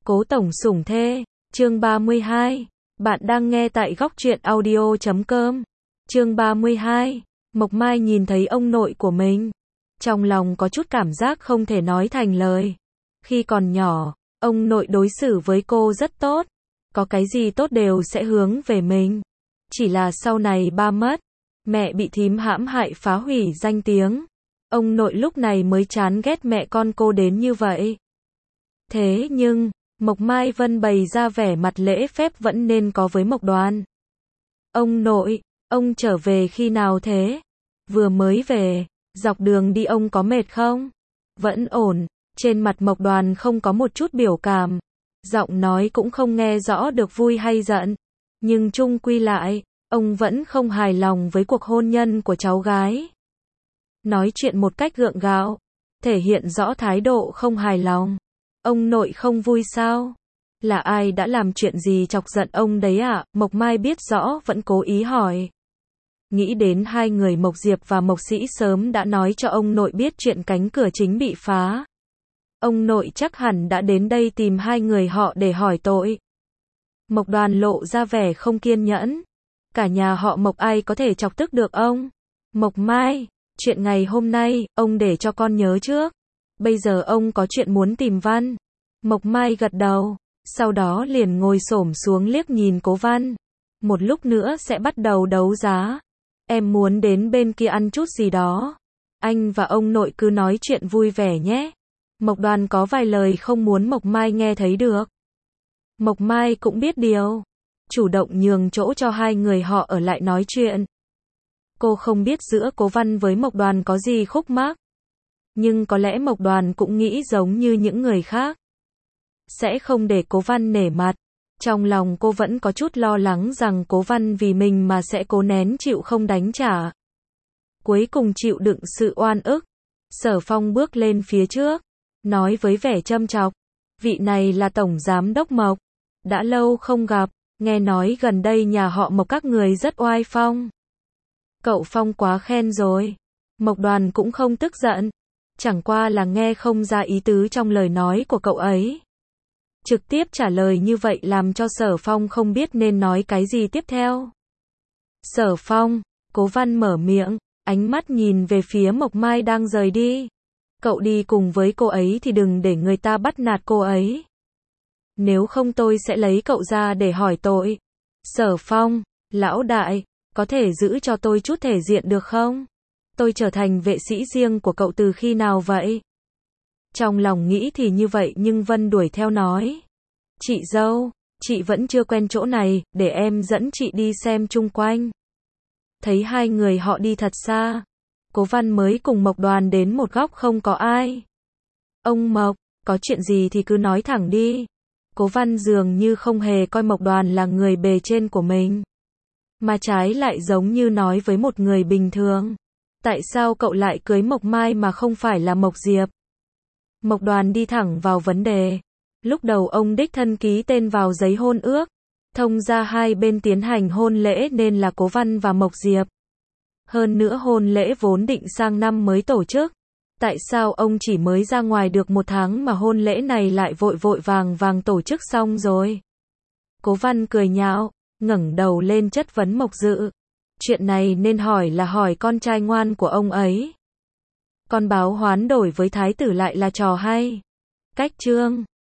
Cố tổng sủng thê, chương 32. Bạn đang nghe tại góc truyện audio.com. Chương 32. Mộc Mai nhìn thấy ông nội của mình. Trong lòng có chút cảm giác không thể nói thành lời. Khi còn nhỏ, ông nội đối xử với cô rất tốt. Có cái gì tốt đều sẽ hướng về mình. Chỉ là sau này ba mất, mẹ bị thím hãm hại phá hủy danh tiếng. Ông nội lúc này mới chán ghét mẹ con cô đến như vậy. Thế nhưng, Mộc Mai Vân bày ra vẻ mặt lễ phép vẫn nên có với Mộc Đoàn. Ông nội, ông trở về khi nào thế? Vừa mới về, dọc đường đi ông có mệt không? Vẫn ổn, trên mặt Mộc Đoàn không có một chút biểu cảm. Giọng nói cũng không nghe rõ được vui hay giận. Nhưng chung quy lại, ông vẫn không hài lòng với cuộc hôn nhân của cháu gái. Nói chuyện một cách gượng gạo, thể hiện rõ thái độ không hài lòng. Ông nội không vui sao? Là ai đã làm chuyện gì chọc giận ông đấy ạ? Mộc Mai biết rõ vẫn cố ý hỏi. Nghĩ đến hai người Mộc Diệp và Mộc Sĩ sớm đã nói cho ông nội biết chuyện cánh cửa chính bị phá. Ông nội chắc hẳn đã đến đây tìm hai người họ để hỏi tội. Mộc Đoàn lộ ra vẻ không kiên nhẫn. Cả nhà họ Mộc ai có thể chọc tức được ông? Mộc Mai, chuyện ngày hôm nay, ông để cho con nhớ trước. Bây giờ ông có chuyện muốn tìm Văn. Mộc Mai gật đầu, sau đó liền ngồi xổm xuống liếc nhìn Cố Văn. Một lúc nữa sẽ bắt đầu đấu giá. Em muốn đến bên kia ăn chút gì đó. Anh và ông nội cứ nói chuyện vui vẻ nhé. Mộc Đoàn có vài lời không muốn Mộc Mai nghe thấy được. Mộc Mai cũng biết điều. Chủ động nhường chỗ cho hai người họ ở lại nói chuyện. Cô không biết giữa Cố Văn với Mộc Đoàn có gì khúc mắc. Nhưng có lẽ Mộc Đoàn cũng nghĩ giống như những người khác. Sẽ không để Cố Văn nể mặt. Trong lòng cô vẫn có chút lo lắng rằng Cố Văn vì mình mà sẽ cố nén chịu không đánh trả. Cuối cùng chịu đựng sự oan ức. Sở Phong bước lên phía trước, nói với vẻ châm chọc. Vị này là Tổng Giám Đốc Mộc. Đã lâu không gặp, nghe nói gần đây nhà họ Mộc các người rất oai phong. Cậu Phong quá khen rồi. Mộc Đoàn cũng không tức giận. Chẳng qua là nghe không ra ý tứ trong lời nói của cậu ấy. Trực tiếp trả lời như vậy làm cho Sở Phong không biết nên nói cái gì tiếp theo. Sở Phong, Cố Văn mở miệng, ánh mắt nhìn về phía Mộc Mai đang rời đi. Cậu đi cùng với cô ấy thì đừng để người ta bắt nạt cô ấy. Nếu không tôi sẽ lấy cậu ra để hỏi tội. Sở Phong, lão đại, có thể giữ cho tôi chút thể diện được không? Tôi trở thành vệ sĩ riêng của cậu từ khi nào vậy? Trong lòng nghĩ thì như vậy nhưng Vân đuổi theo nói. Chị dâu, chị vẫn chưa quen chỗ này, để em dẫn chị đi xem chung quanh. Thấy hai người họ đi thật xa. Cố Văn mới cùng Mộc Đoàn đến một góc không có ai. Ông Mộc, có chuyện gì thì cứ nói thẳng đi. Cố Văn dường như không hề coi Mộc Đoàn là người bề trên của mình. Mà trái lại giống như nói với một người bình thường. Tại sao cậu lại cưới Mộc Mai mà không phải là Mộc Diệp? Mộc Đoàn đi thẳng vào vấn đề. Lúc đầu ông đích thân ký tên vào giấy hôn ước. Thông ra hai bên tiến hành hôn lễ nên là Cố Văn và Mộc Diệp. Hơn nữa hôn lễ vốn định sang năm mới tổ chức. Tại sao ông chỉ mới ra ngoài được một tháng mà hôn lễ này lại vội vội vàng vàng tổ chức xong rồi? Cố Văn cười nhạo, ngẩng đầu lên chất vấn Mộc Dự. Chuyện này nên hỏi là hỏi con trai ngoan của ông ấy. Con báo hoán đổi với thái tử lại là trò hay. Cách chương